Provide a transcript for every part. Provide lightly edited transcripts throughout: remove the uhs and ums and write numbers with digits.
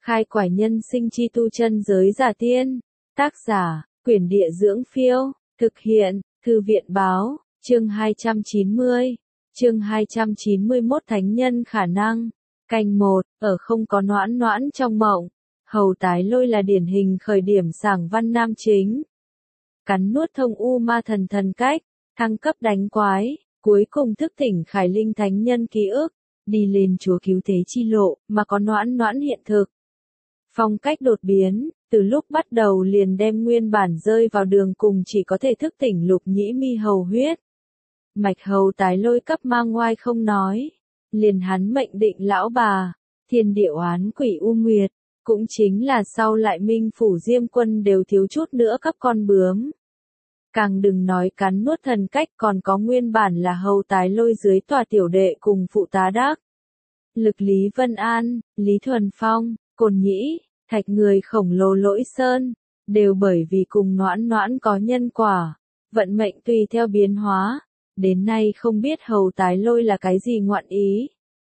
Khai quải nhân sinh chi tu chân giới giả tiên. Tác giả, Quyển Địa Dưỡng Phiêu. Thực hiện, Thư viện Báo. Chương 290. Chương 291 Thánh nhân khả năng. Canh 1, ở không có noãn noãn trong mộng. Hầu tái lôi là điển hình khởi điểm sảng văn nam chính. Cắn nuốt thông u ma thần thần cách, thăng cấp đánh quái, cuối cùng thức tỉnh Khải Linh thánh nhân ký ức, đi lên chúa cứu thế chi lộ, mà có noãn noãn hiện thực. Phong cách đột biến, từ lúc bắt đầu liền đem nguyên bản rơi vào đường cùng chỉ có thể thức tỉnh lục nhĩ mi hầu huyết. Mạch hầu tái lôi cấp mang ngoai không nói, liền hắn mệnh định lão bà, thiên địa oán quỷ U Nguyệt, cũng chính là sau lại Minh Phủ Diêm Quân đều thiếu chút nữa cấp con bướm. Càng đừng nói cắn nuốt thần cách, còn có nguyên bản là hầu tái lôi dưới tòa tiểu đệ cùng phụ tá đắc. Lực Lý Vân An, Lý Thuần Phong, Cồn Nhĩ, Thạch người khổng lồ Lỗi Sơn, đều bởi vì cùng noãn noãn có nhân quả, vận mệnh tùy theo biến hóa, đến nay không biết hầu tái lôi là cái gì ngoạn ý.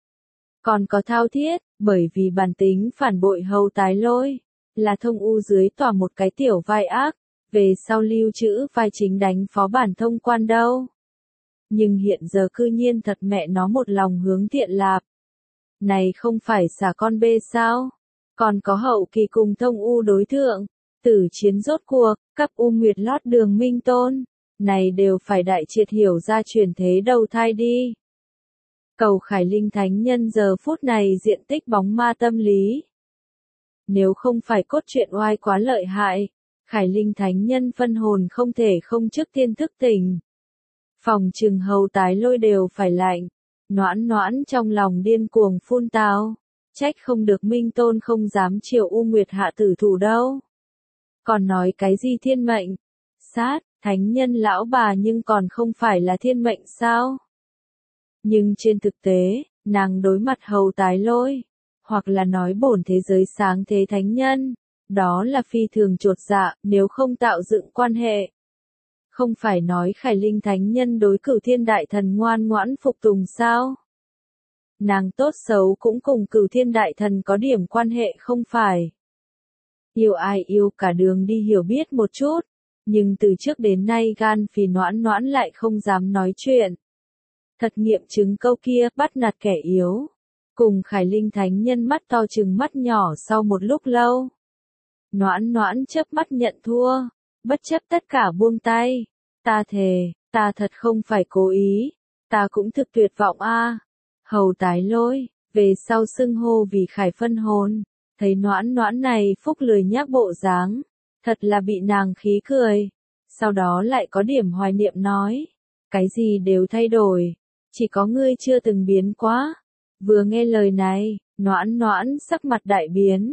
Còn có Thao Thiết, bởi vì bản tính phản bội hầu tái lôi, là thông u dưới tòa một cái tiểu vai ác, về sau lưu trữ vai chính đánh phó bản thông quan đâu. Nhưng hiện giờ cư nhiên thật mẹ nó một lòng hướng thiện lạp. Này không phải xả con bê sao? Còn có hậu kỳ cùng thông u đối thượng, tử chiến rốt cuộc, cấp U Nguyệt lót đường minh tôn, này đều phải đại triệt hiểu ra chuyển thế đầu thai đi. Cầu Khải Linh thánh nhân giờ phút này diện tích bóng ma tâm lý. Nếu không phải cốt truyện oai quá lợi hại, Khải Linh thánh nhân phân hồn không thể không trước tiên thức tỉnh. Phòng trừng hầu tái lôi đều phải lạnh, noãn noãn trong lòng điên cuồng phun tao, trách không được Minh Tôn không dám chiều U Nguyệt hạ tử thủ đâu. Còn nói cái gì thiên mệnh, sát, thánh nhân lão bà nhưng còn không phải là thiên mệnh sao? Nhưng trên thực tế, nàng đối mặt hầu tái lôi, hoặc là nói bổn thế giới sáng thế thánh nhân, đó là phi thường chột dạ, nếu không tạo dựng quan hệ. Không phải nói Khải Linh thánh nhân đối Cửu Thiên Đại Thần ngoan ngoãn phục tùng sao? Nàng tốt xấu cũng cùng Cửu Thiên Đại Thần có điểm quan hệ không phải? Yêu ai yêu cả đường đi hiểu biết một chút, nhưng từ trước đến nay gan phì noãn noãn lại không dám nói chuyện. Thật nghiệm chứng câu kia, bắt nạt kẻ yếu. Cùng Khải Linh thánh nhân mắt to chừng mắt nhỏ sau một lúc lâu. Noãn noãn chớp mắt nhận thua, bất chấp tất cả buông tay. Ta thề, ta thật không phải cố ý, ta cũng thực tuyệt vọng a. Hầu tái lôi, về sau xưng hô vì Khải phân hồn, thấy noãn noãn này phúc lười nhác bộ dáng, thật là bị nàng khí cười. Sau đó lại có điểm hoài niệm nói, cái gì đều thay đổi, chỉ có ngươi chưa từng biến quá. Vừa nghe lời này, noãn noãn sắc mặt đại biến.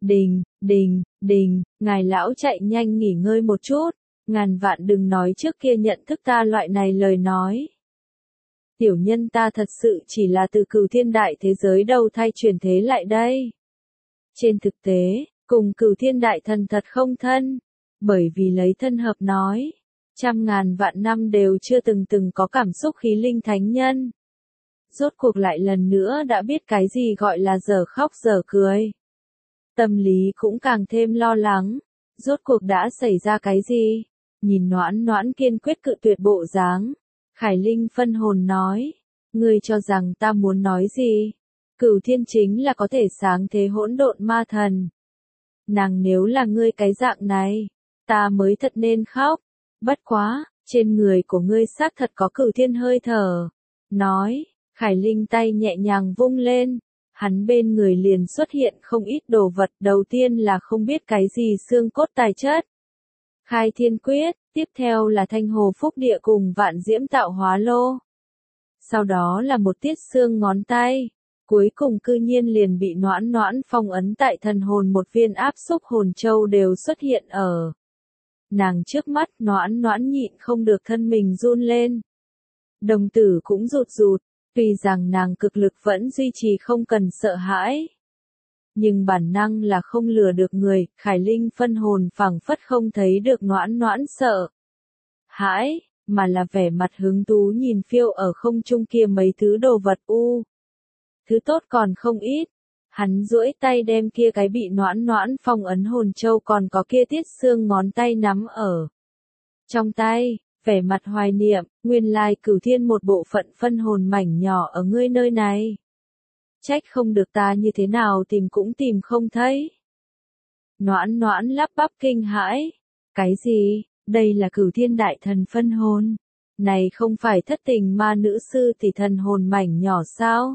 Đình, ngài lão chạy nhanh nghỉ ngơi một chút, ngàn vạn đừng nói trước kia nhận thức ta loại này lời nói. Tiểu nhân ta thật sự chỉ là từ Cửu Thiên Đại thế giới đầu thai chuyển thế lại đây. Trên thực tế, cùng Cửu Thiên Đại thần thật không thân, bởi vì lấy thân hợp nói, trăm ngàn vạn năm đều chưa từng có cảm xúc khí linh thánh nhân. Rốt cuộc lại lần nữa đã biết cái gì gọi là dở khóc dở cười. Tâm lý cũng càng thêm lo lắng, rốt cuộc đã xảy ra cái gì? Nhìn noãn noãn kiên quyết cự tuyệt bộ dáng, Khải Linh phân hồn nói, ngươi cho rằng ta muốn nói gì? Cửu Thiên chính là có thể sáng thế hỗn độn ma thần. Nàng nếu là ngươi cái dạng này, ta mới thật nên khóc. Bất quá, trên người của ngươi xác thật có Cửu Thiên hơi thở. Nói, Khải Linh tay nhẹ nhàng vung lên, hắn bên người liền xuất hiện không ít đồ vật, đầu tiên là không biết cái gì xương cốt tài chất. Khai Thiên Quyết, tiếp theo là Thanh Hồ Phúc Địa cùng Vạn Diễm Tạo Hóa Lô. Sau đó là một tiết xương ngón tay, cuối cùng cư nhiên liền bị noãn noãn phong ấn tại thần hồn, một viên áp xúc hồn châu đều xuất hiện ở nàng trước mắt. Noãn noãn nhịn không được thân mình run lên. Đồng tử cũng rụt rụt, tuy rằng nàng cực lực vẫn duy trì không cần sợ hãi. Nhưng bản năng là không lừa được người, Khải Linh phân hồn phảng phất không thấy được noãn noãn sợ hãi, mà là vẻ mặt hứng thú nhìn phiêu ở không trung kia mấy thứ đồ vật u. Thứ tốt còn không ít, Hắn duỗi tay đem kia cái bị Noãn Noãn phong ấn hồn châu còn có kia tiết xương ngón tay nắm ở trong tay, vẻ mặt hoài niệm, nguyên lai Cửu Thiên một bộ phận phân hồn mảnh nhỏ ở ngươi nơi này. Trách không được ta như thế nào tìm cũng tìm không thấy. Noãn Noãn lắp bắp kinh hãi. Cái gì, đây là Cửu Thiên đại thần phân hồn? Này không phải Thất Tình ma nữ sư tỷ thần hồn mảnh nhỏ sao?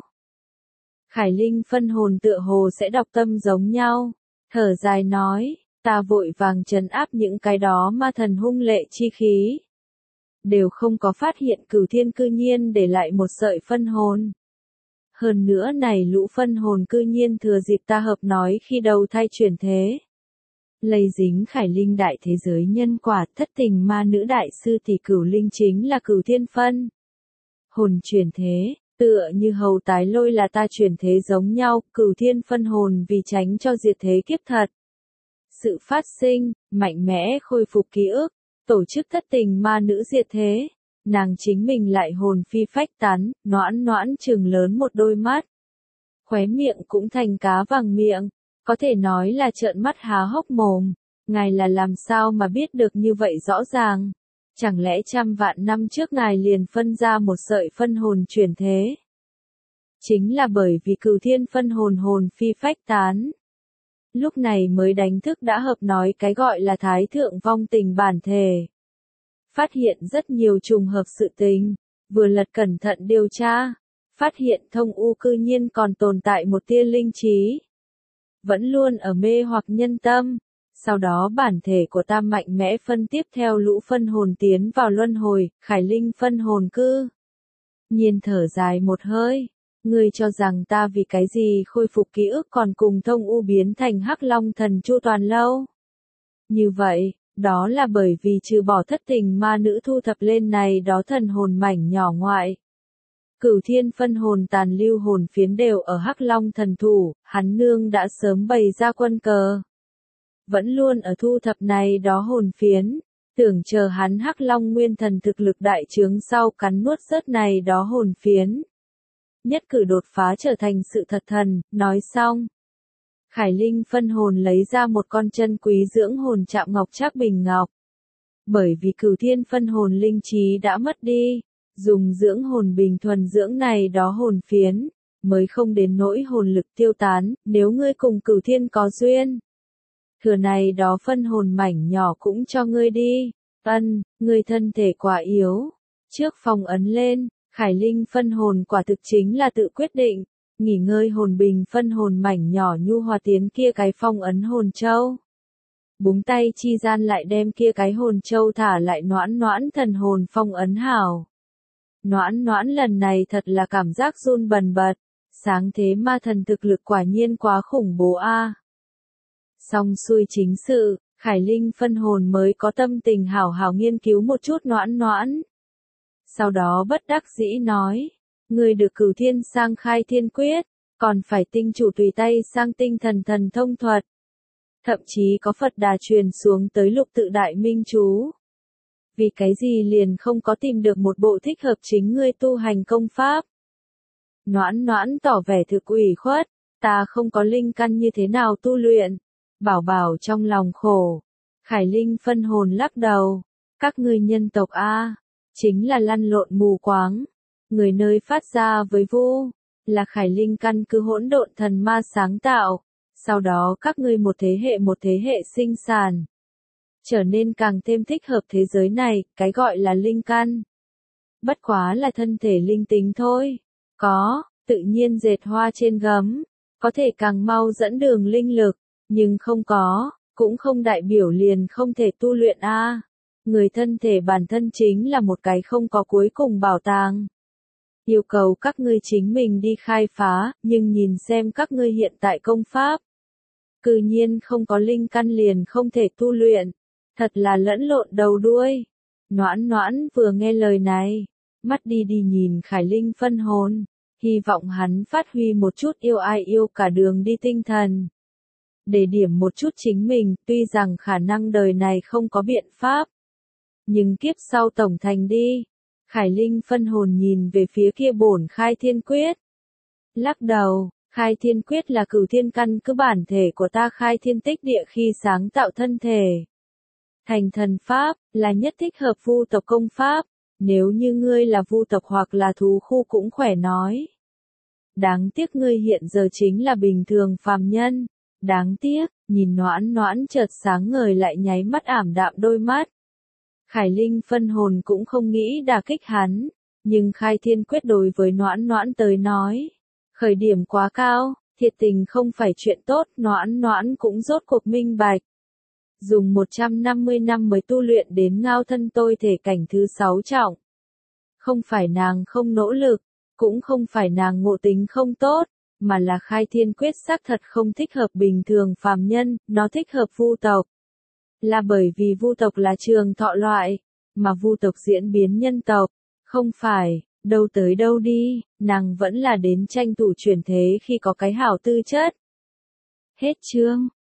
Khải Linh phân hồn tựa hồ sẽ đọc tâm giống nhau, thở dài nói, ta vội vàng trấn áp những cái đó ma thần hung lệ chi khí. Đều không có phát hiện Cửu Thiên cư nhiên để lại một sợi phân hồn. Hơn nữa này lũ phân hồn cư nhiên thừa dịp ta hợp nói khi đầu thai chuyển thế. Lây dính Khải Linh đại thế giới nhân quả, Thất Tình ma nữ đại sư tỷ Cửu Linh chính là Cửu Thiên phân hồn chuyển thế. Tựa như hầu tái lôi là ta chuyển thế giống nhau, Cửu Thiên phân hồn vì tránh cho diệt thế kiếp thật. Sự phát sinh, mạnh mẽ khôi phục ký ức, tổ chức Thất Tình ma nữ diệt thế. Nàng chính mình lại hồn phi phách tán, Noãn Noãn trừng lớn một đôi mắt. Khóe miệng cũng thành cá vàng miệng, có thể nói là trợn mắt há hốc mồm. Ngài là làm sao mà biết được như vậy rõ ràng? Chẳng lẽ trăm vạn năm trước ngài liền phân ra một sợi phân hồn chuyển thế? Chính là bởi vì Cửu Thiên phân hồn hồn phi phách tán. Lúc này mới đánh thức đã hợp nói cái gọi là Thái Thượng vong tình bản thể. Phát hiện rất nhiều trùng hợp sự tình, vừa lật cẩn thận điều tra, phát hiện Thông U cư nhiên còn tồn tại một tia linh trí. Vẫn luôn ở mê hoặc nhân tâm. Sau đó bản thể của ta mạnh mẽ phân tiếp theo lũ phân hồn tiến vào luân hồi, Khải Linh phân hồn cư. Nhiên thở dài một hơi, ngươi cho rằng ta vì cái gì khôi phục ký ức còn cùng Thông U biến thành Hắc Long thần Chu Toàn lâu. Như vậy, đó là bởi vì trừ bỏ Thất Tình ma nữ thu thập lên này đó thần hồn mảnh nhỏ ngoại. Cửu Thiên phân hồn tàn lưu hồn phiến đều ở Hắc Long thần thủ, hắn nương đã sớm bày ra quân cờ. Vẫn luôn ở thu thập này đó hồn phiến, tưởng chờ hắn Hắc Long nguyên thần thực lực đại trướng sau cắn nuốt rớt này đó hồn phiến. Nhất cử đột phá trở thành sự thật thần, nói xong. Khải Linh phân hồn lấy ra một con chân quý dưỡng hồn chạm ngọc trác bình ngọc. Bởi vì Cửu Thiên phân hồn linh trí đã mất đi, dùng dưỡng hồn bình thuần dưỡng này đó hồn phiến, mới không đến nỗi hồn lực tiêu tán, nếu ngươi cùng Cửu Thiên có duyên. Thừa này đó phân hồn mảnh nhỏ cũng cho ngươi đi, ngươi thân thể quá yếu. Trước phong ấn lên, Khải Linh phân hồn quả thực chính là tự quyết định, nghỉ ngơi hồn bình phân hồn mảnh nhỏ nhu hòa tiến kia cái phong ấn hồn châu. Búng tay chi gian lại đem kia cái hồn châu thả lại Noãn Noãn thần hồn phong ấn hảo. Noãn Noãn lần này thật là cảm giác run bần bật, sáng thế ma thần thực lực quả nhiên quá khủng bố a. Xong xuôi chính sự, Khải Linh phân hồn mới có tâm tình hảo hảo nghiên cứu một chút Noãn Noãn. Sau đó bất đắc dĩ nói, người được Cửu Thiên sang khai thiên quyết, còn phải tinh chủ tùy tay sang tinh thần thần thông thuật. Thậm chí có Phật Đà truyền xuống tới Lục Tự Đại Minh chú. Vì cái gì liền không có tìm được một bộ thích hợp chính ngươi tu hành công pháp. Noãn Noãn tỏ vẻ thực ủy khuất, ta không có linh căn như thế nào tu luyện. Bảo Bảo trong lòng khổ. Khải Linh phân hồn lắc đầu, các ngươi nhân tộc A, chính là lăn lộn mù quáng. Người nơi phát ra với vu, là Khải Linh căn cứ hỗn độn thần ma sáng tạo. Sau đó các ngươi một thế hệ sinh sản. Trở nên càng thêm thích hợp thế giới này, cái gọi là linh căn. Bất quá là thân thể linh tính thôi. Có, tự nhiên dệt hoa trên gấm. Có thể càng mau dẫn đường linh lực. Nhưng không có, cũng không đại biểu liền không thể tu luyện a. Người thân thể bản thân chính là một cái không có cuối cùng bảo tàng. Yêu cầu các ngươi chính mình đi khai phá, nhưng nhìn xem các ngươi hiện tại công pháp. Cư nhiên không có linh căn liền không thể tu luyện. Thật là lẫn lộn đầu đuôi. Noãn Noãn vừa nghe lời này, mắt đi nhìn Khải Linh phân hồn, hy vọng hắn phát huy một chút yêu ai yêu cả đường đi tinh thần. Để điểm một chút chính mình, tuy rằng khả năng đời này không có biện pháp. Nhưng kiếp sau tổng thành đi. Khải Linh phân hồn nhìn về phía kia bổn khai thiên quyết. Lắc đầu, Khai thiên quyết là cửu thiên căn cứ bản thể của ta khai thiên tích địa khi sáng tạo thân thể. Thành thần pháp, là nhất thích hợp vu tộc công pháp, nếu như ngươi là vu tộc hoặc là thú khu cũng khỏe nói. Đáng tiếc ngươi hiện giờ chính là bình thường phàm nhân. Đáng tiếc, nhìn Noãn Noãn chợt sáng ngời lại nháy mắt ảm đạm đôi mắt. Khải Linh phân hồn cũng không nghĩ đả kích hắn, nhưng khai thiên quyết đối với Noãn Noãn tới nói. Khởi điểm quá cao, thiệt tình không phải chuyện tốt, Noãn Noãn cũng rốt cuộc minh bạch. Dùng 150 năm mới tu luyện đến ngao thân tôi thể cảnh thứ 6 trọng. Không phải nàng không nỗ lực, cũng không phải nàng ngộ tính không tốt, mà là khai thiên quyết xác thật không thích hợp bình thường phàm nhân, nó thích hợp vu tộc. Là bởi vì vu tộc là trường thọ loại, mà vu tộc diễn biến nhân tộc, không phải, đâu tới đâu đi, nàng vẫn là đến tranh thủ chuyển thế khi có cái hảo tư chất. Hết chương.